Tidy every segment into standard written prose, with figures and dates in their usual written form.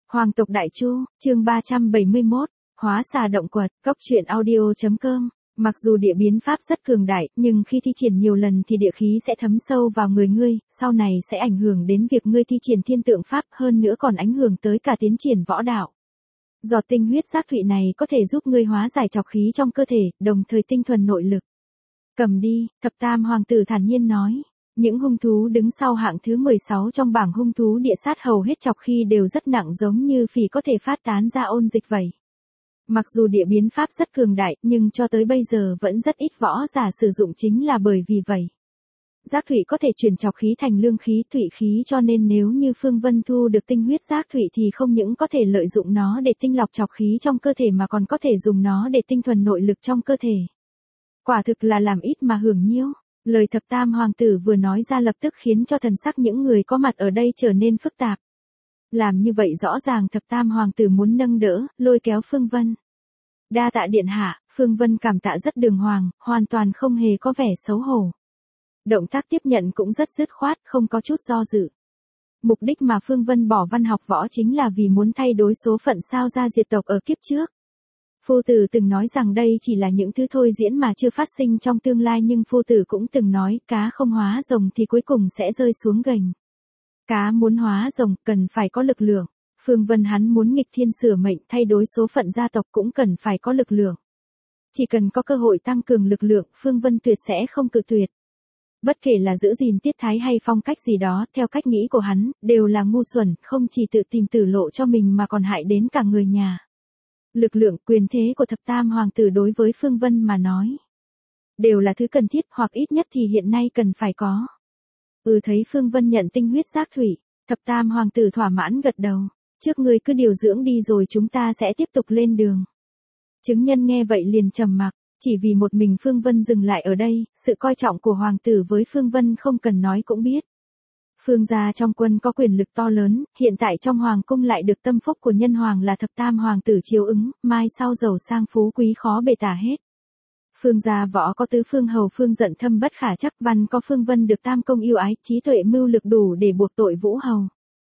Hoàng tộc Đại Chu, chương 371, hóa xà động quật, góc truyện audio.com. Mặc dù địa biến pháp rất cường đại, nhưng khi thi triển nhiều lần thì địa khí sẽ thấm sâu vào người ngươi, sau này sẽ ảnh hưởng đến việc ngươi thi triển thiên tượng pháp, hơn nữa còn ảnh hưởng tới cả tiến triển võ đạo. Giọt tinh huyết giác thụy này có thể giúp ngươi hóa giải trọc khí trong cơ thể, đồng thời tinh thuần nội lực. Cầm đi, thập tam hoàng tử thản nhiên nói. Những hung thú đứng sau hạng thứ 16 trong bảng hung thú địa sát hầu hết trọc khí đều rất nặng, giống như phỉ có thể phát tán ra ôn dịch vậy. Mặc dù địa biến pháp rất cường đại, nhưng cho tới bây giờ vẫn rất ít võ giả sử dụng, chính là bởi vì vậy. Giác thụy có thể chuyển trọc khí thành lương khí, thụy khí, cho nên nếu như Phương Vân thu được tinh huyết giác thụy thì không những có thể lợi dụng nó để tinh lọc trọc khí trong cơ thể mà còn có thể dùng nó để tinh thuần nội lực trong cơ thể. Quả thực là làm ít mà hưởng nhiêu. Lời thập tam hoàng tử vừa nói ra lập tức khiến cho thần sắc những người có mặt ở đây trở nên phức tạp. Làm như vậy rõ ràng thập tam hoàng tử muốn nâng đỡ, lôi kéo Phương Vân. Đa tạ điện hạ, Phương Vân cảm tạ rất đường hoàng, hoàn toàn không hề có vẻ xấu hổ. Động tác tiếp nhận cũng rất dứt khoát, không có chút do dự. Mục đích mà Phương Vân bỏ văn học võ chính là vì muốn thay đổi số phận sao ra diệt tộc ở kiếp trước. Phu tử từng nói rằng đây chỉ là những thứ thôi diễn mà chưa phát sinh trong tương lai, nhưng phu tử cũng từng nói cá không hóa rồng thì cuối cùng sẽ rơi xuống gành. Cá muốn hóa rồng cần phải có lực lượng. Phương Vân hắn muốn nghịch thiên sửa mệnh, thay đổi số phận gia tộc cũng cần phải có lực lượng. Chỉ cần có cơ hội tăng cường lực lượng, Phương Vân tuyệt sẽ không cự tuyệt. Bất kể là giữ gìn tiết thái hay phong cách gì đó, theo cách nghĩ của hắn, đều là ngu xuẩn, không chỉ tự tìm tử lộ cho mình mà còn hại đến cả người nhà. Lực lượng, quyền thế của thập tam hoàng tử đối với Phương Vân mà nói, đều là thứ cần thiết, hoặc ít nhất thì hiện nay cần phải có. Thấy Phương Vân nhận tinh huyết giác thủy, thập tam hoàng tử thỏa mãn gật đầu. Trước ngươi cứ điều dưỡng đi rồi chúng ta sẽ tiếp tục lên đường. Chứng nhân nghe vậy liền trầm mặc, chỉ vì một mình Phương Vân dừng lại ở đây, sự coi trọng của hoàng tử với Phương Vân không cần nói cũng biết. Phương gia trong quân có quyền lực to lớn, hiện tại trong hoàng cung lại được tâm phúc của nhân hoàng là thập tam hoàng tử chiếu ứng, mai sau giàu sang phú quý khó bề tả hết. Phương gia võ có tứ phương hầu Phương Dận thâm bất khả chắc, văn có Phương Vân được tam công yêu ái, trí tuệ mưu lực đủ để buộc tội Vũ hầu.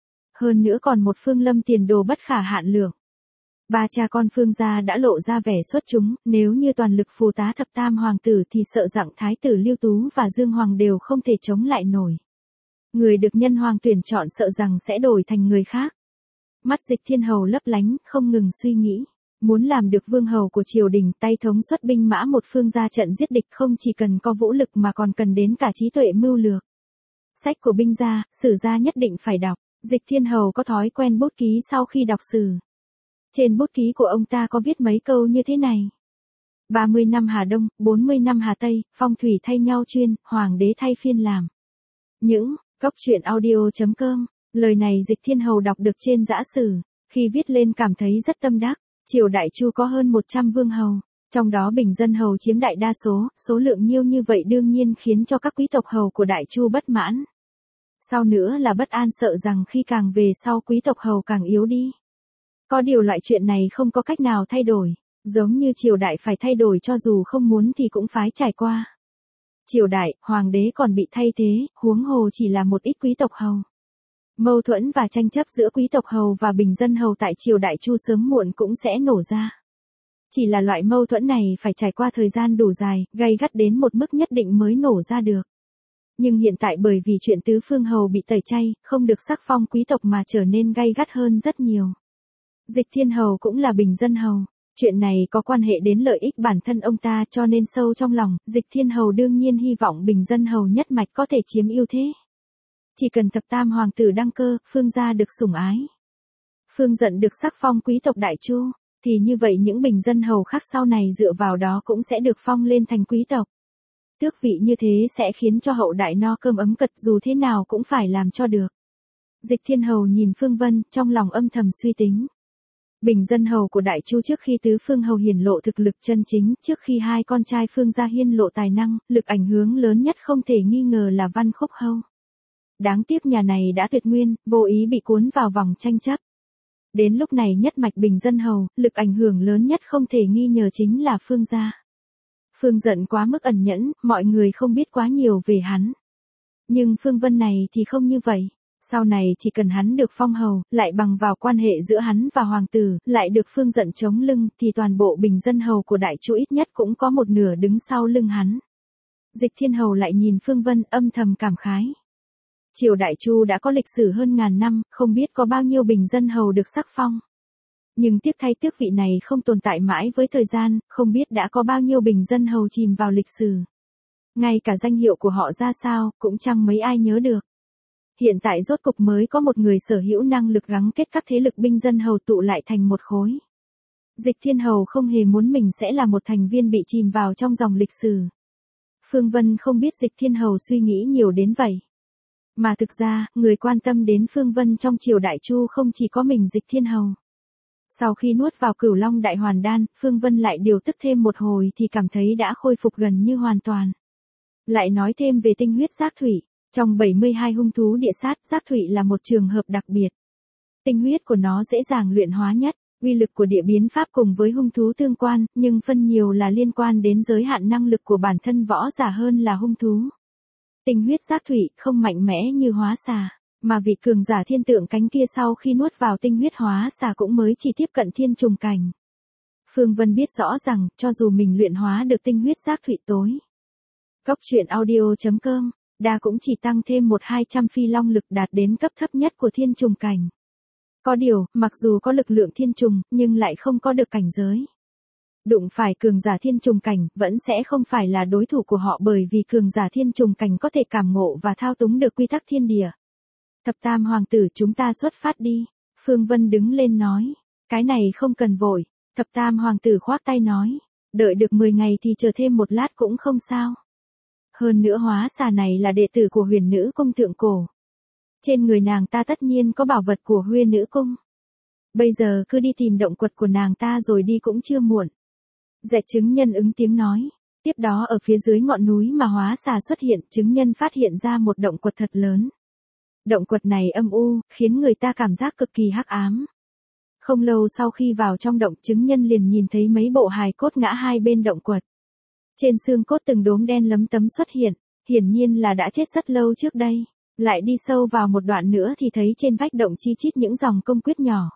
Hơn nữa còn một Phương Lâm tiền đồ bất khả hạn lượng. Ba cha con Phương gia đã lộ ra vẻ xuất chúng, nếu như toàn lực phù tá thập tam hoàng tử thì sợ rằng thái tử Lưu Tú và Dương Hoàng đều không thể chống lại nổi. Người được nhân hoàng tuyển chọn sợ rằng sẽ đổi thành người khác. Mắt Dịch Thiên hầu lấp lánh, không ngừng suy nghĩ. Muốn làm được vương hầu của triều đình, tay thống xuất binh mã một phương ra trận giết địch, không chỉ cần có vũ lực mà còn cần đến cả trí tuệ mưu lược. Sách của binh gia, sử gia nhất định phải đọc. Dịch Thiên hầu có thói quen bút ký sau khi đọc sử. Trên bút ký của ông ta có viết mấy câu như thế này. 30 năm Hà Đông, 40 năm Hà Tây, phong thủy thay nhau chuyên, hoàng đế thay phiên làm. Những góc truyện audio.com. Lời này Dịch Thiên hầu đọc được trên giã sử, khi viết lên cảm thấy rất tâm đắc. Triều Đại Chu có hơn 100 vương hầu, trong đó bình dân hầu chiếm đại đa số lượng nhiều như vậy đương nhiên khiến cho các quý tộc hầu của Đại Chu bất mãn. Sau nữa là bất an, sợ rằng khi càng về sau quý tộc hầu càng yếu đi. Có điều loại chuyện này không có cách nào thay đổi, giống như triều đại phải thay đổi cho dù không muốn thì cũng phải trải qua. Triều đại, hoàng đế còn bị thay thế, huống hồ chỉ là một ít quý tộc hầu. Mâu thuẫn và tranh chấp giữa quý tộc hầu và bình dân hầu tại triều Đại Chu sớm muộn cũng sẽ nổ ra. Chỉ là loại mâu thuẫn này phải trải qua thời gian đủ dài, gay gắt đến một mức nhất định mới nổ ra được. Nhưng hiện tại bởi vì chuyện tứ phương hầu bị tẩy chay, không được sắc phong quý tộc mà trở nên gay gắt hơn rất nhiều. Dịch Thiên hầu cũng là bình dân hầu. Chuyện này có quan hệ đến lợi ích bản thân ông ta, cho nên sâu trong lòng, Dịch Thiên hầu đương nhiên hy vọng bình dân hầu nhất mạch có thể chiếm ưu thế. Chỉ cần thập tam hoàng tử đăng cơ, Phương gia được sủng ái. Phương Dận được sắc phong quý tộc Đại Chu, thì như vậy những bình dân hầu khác sau này dựa vào đó cũng sẽ được phong lên thành quý tộc. Tước vị như thế sẽ khiến cho hậu đại no cơm ấm cật, dù thế nào cũng phải làm cho được. Dịch Thiên hầu nhìn Phương Vân, trong lòng âm thầm suy tính. Bình dân hầu của Đại Chu trước khi tứ phương hầu hiển lộ thực lực chân chính, trước khi hai con trai Phương gia hiên lộ tài năng, lực ảnh hưởng lớn nhất không thể nghi ngờ là Văn Khúc hầu. Đáng tiếc nhà này đã tuyệt nguyên, vô ý bị cuốn vào vòng tranh chấp. Đến lúc này nhất mạch bình dân hầu, lực ảnh hưởng lớn nhất không thể nghi ngờ chính là Phương gia. Phương Dận quá mức ẩn nhẫn, mọi người không biết quá nhiều về hắn. Nhưng Phương Vân này thì không như vậy. Sau này chỉ cần hắn được phong hầu, lại bằng vào quan hệ giữa hắn và hoàng tử, lại được Phương Dận chống lưng, thì toàn bộ bình dân hầu của Đại Chu ít nhất cũng có một nửa đứng sau lưng hắn. Dịch Thiên Hầu lại nhìn Phương Vân âm thầm cảm khái. Triều Đại Chu đã có lịch sử hơn ngàn năm, không biết có bao nhiêu bình dân hầu được sắc phong. Nhưng tiếc thay tước vị này không tồn tại mãi với thời gian, không biết đã có bao nhiêu bình dân hầu chìm vào lịch sử. Ngay cả danh hiệu của họ ra sao, cũng chẳng mấy ai nhớ được. Hiện tại rốt cục mới có một người sở hữu năng lực gắn kết các thế lực binh dân hầu tụ lại thành một khối. Dịch Thiên Hầu không hề muốn mình sẽ là một thành viên bị chìm vào trong dòng lịch sử. Phương Vân không biết Dịch Thiên Hầu suy nghĩ nhiều đến vậy. Mà thực ra, người quan tâm đến Phương Vân trong triều Đại Chu không chỉ có mình Dịch Thiên Hầu. Sau khi nuốt vào Cửu Long Đại Hoàn Đan, Phương Vân lại điều tức thêm một hồi thì cảm thấy đã khôi phục gần như hoàn toàn. Lại nói thêm về tinh huyết giác thủy. Trong 72 hung thú địa sát, giác thủy là một trường hợp đặc biệt. Tinh huyết của nó dễ dàng luyện hóa nhất, uy lực của địa biến pháp cùng với hung thú tương quan, nhưng phân nhiều là liên quan đến giới hạn năng lực của bản thân võ giả hơn là hung thú. Tinh huyết giác thủy không mạnh mẽ như hóa xà, mà vị cường giả thiên tượng cánh kia sau khi nuốt vào tinh huyết hóa xà cũng mới chỉ tiếp cận thiên trùng cảnh. Phương Vân biết rõ rằng, cho dù mình luyện hóa được tinh huyết giác thủy tối. Cốc truyện audio.com Đa cũng chỉ tăng thêm 1-200 phi long lực đạt đến cấp thấp nhất của thiên trùng cảnh. Có điều, mặc dù có lực lượng thiên trùng, nhưng lại không có được cảnh giới. Đụng phải cường giả thiên trùng cảnh, vẫn sẽ không phải là đối thủ của họ bởi vì cường giả thiên trùng cảnh có thể cảm ngộ và thao túng được quy tắc thiên địa. Thập Tam Hoàng tử chúng ta xuất phát đi. Phương Vân đứng lên nói. Cái này không cần vội. Thập Tam Hoàng tử khoác tay nói. Đợi được 10 ngày thì chờ thêm một lát cũng không sao. Hơn nữa hóa xà này là đệ tử của Huyền Nữ Cung thượng cổ. Trên người nàng ta tất nhiên có bảo vật của Huyền Nữ Cung. Bây giờ cứ đi tìm động quật của nàng ta rồi đi cũng chưa muộn. Dẹt chứng nhân ứng tiếng nói. Tiếp đó ở phía dưới ngọn núi mà hóa xà xuất hiện, chứng nhân phát hiện ra một động quật thật lớn. Động quật này âm u, khiến người ta cảm giác cực kỳ hắc ám. Không lâu sau khi vào trong động, chứng nhân liền nhìn thấy mấy bộ hài cốt ngã hai bên động quật. Trên xương cốt từng đốm đen lấm tấm xuất hiện, hiển nhiên là đã chết rất lâu trước đây. Lại đi sâu vào một đoạn nữa thì thấy trên vách động chi chít những dòng công quyết nhỏ.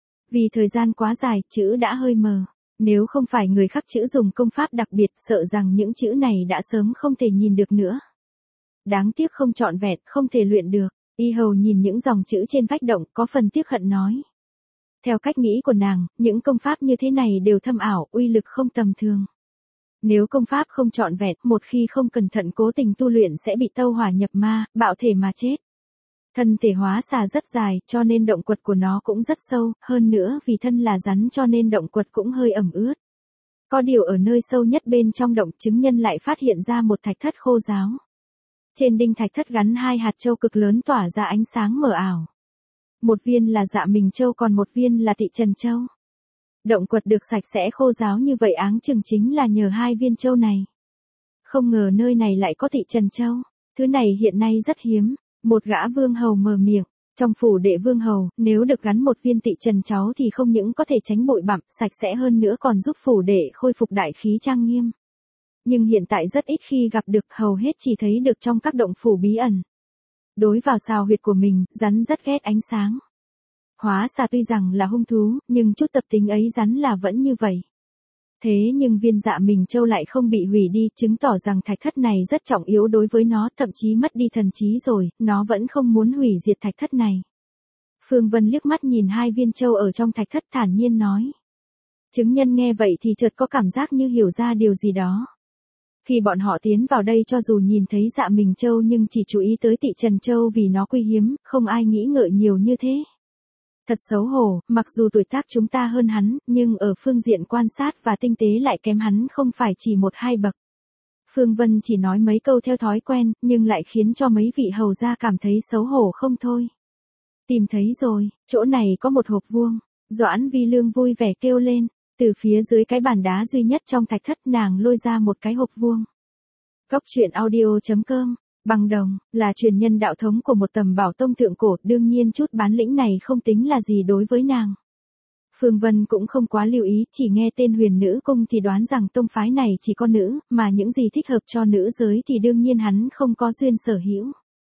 Vì thời gian quá dài, chữ đã hơi mờ. Nếu không phải người khắc chữ dùng công pháp đặc biệt, sợ rằng những chữ này đã sớm không thể nhìn được nữa. Đáng tiếc không trọn vẹn, không thể luyện được. Y hầu nhìn những dòng chữ trên vách động, có phần tiếc hận nói. Theo cách nghĩ của nàng, những công pháp như thế này đều thâm ảo, uy lực không tầm thường. Nếu công pháp không trọn vẹn, một khi không cẩn thận cố tình tu luyện sẽ bị tâu hỏa nhập ma, bạo thể mà chết. Thân thể hóa xà rất dài, cho nên động quật của nó cũng rất sâu, hơn nữa vì thân là rắn cho nên động quật cũng hơi ẩm ướt. Có điều ở nơi sâu nhất bên trong động, chứng nhân lại phát hiện ra một thạch thất khô ráo. Trên đinh thạch thất gắn 2 hạt châu cực lớn tỏa ra ánh sáng mờ ảo. Một viên là Dạ Mình Châu còn một viên là Tị Trần Châu. Động quật được sạch sẽ khô ráo như vậy áng chừng chính là nhờ 2 viên châu này. Không ngờ nơi này lại có Tị Trần Châu. Thứ này hiện nay rất hiếm. Một gã vương hầu mở miệng. Trong phủ đệ vương hầu, nếu được gắn một viên Tị Trần Châu thì không những có thể tránh bụi bặm, sạch sẽ hơn nữa còn giúp phủ đệ khôi phục đại khí trang nghiêm. Nhưng hiện tại rất ít khi gặp được, hầu hết chỉ thấy được trong các động phủ bí ẩn. Đối vào xào huyệt của mình, rắn rất ghét ánh sáng. Hóa xà tuy rằng là hung thú, nhưng chút tập tính ấy rắn là vẫn như vậy. Thế nhưng viên Dạ Mình Châu lại không bị hủy đi, chứng tỏ rằng thạch thất này rất trọng yếu đối với nó, thậm chí mất đi thần trí rồi, nó vẫn không muốn hủy diệt thạch thất này. Phương Vân liếc mắt nhìn 2 viên châu ở trong thạch thất thản nhiên nói. Chứng nhân nghe vậy thì chợt có cảm giác như hiểu ra điều gì đó. Khi bọn họ tiến vào đây cho dù nhìn thấy Dạ Mình Châu nhưng chỉ chú ý tới Tị Trần Châu vì nó quý hiếm, không ai nghĩ ngợi nhiều như thế. Thật xấu hổ, mặc dù tuổi tác chúng ta hơn hắn, nhưng ở phương diện quan sát và tinh tế lại kém hắn không phải chỉ 1-2 bậc. Phương Vân chỉ nói mấy câu theo thói quen, nhưng lại khiến cho mấy vị hầu gia cảm thấy xấu hổ không thôi. Tìm thấy rồi, chỗ này có một hộp vuông. Doãn Vi Lương vui vẻ kêu lên. Từ phía dưới cái bàn đá duy nhất trong thạch thất nàng lôi ra một cái hộp vuông. Cốc truyện audio.com Bằng đồng, là truyền nhân đạo thống của một tầm bảo tông thượng cổ, đương nhiên chút bán lĩnh này không tính là gì đối với nàng. Phương Vân cũng không quá lưu ý, chỉ nghe tên Huyền Nữ Cung thì đoán rằng tông phái này chỉ có nữ, mà những gì thích hợp cho nữ giới thì đương nhiên hắn không có duyên sở hữu.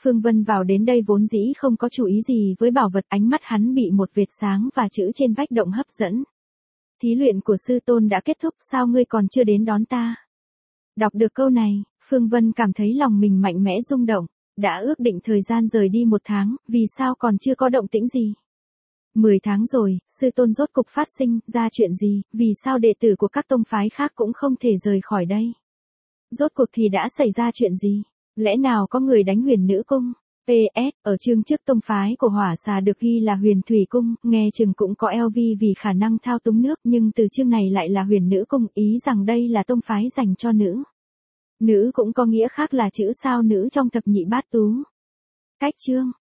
Phương Vân vào đến đây vốn dĩ không có chú ý gì với bảo vật, ánh mắt hắn bị một vệt sáng và chữ trên vách động hấp dẫn. Thí luyện của sư tôn đã kết thúc, sao ngươi còn chưa đến đón ta? Đọc được câu này, Phương Vân cảm thấy lòng mình mạnh mẽ rung động. Đã ước định thời gian rời đi 1 tháng, vì sao còn chưa có động tĩnh gì? 10 tháng rồi, sư tôn rốt cục phát sinh ra chuyện gì, vì sao đệ tử của các tông phái khác cũng không thể rời khỏi đây? Rốt cuộc thì đã xảy ra chuyện gì? Lẽ nào có người đánh Huyền Nữ Cung? PS, ở chương trước tông phái của Hỏa Xà được ghi là Huyền Thủy Cung, nghe chừng cũng có LV vì khả năng thao túng nước, nhưng từ chương này lại là Huyền Nữ Cung, ý rằng đây là tông phái dành cho nữ. Nữ cũng có nghĩa khác là chữ sao nữ trong thập nhị bát tú. Cách chương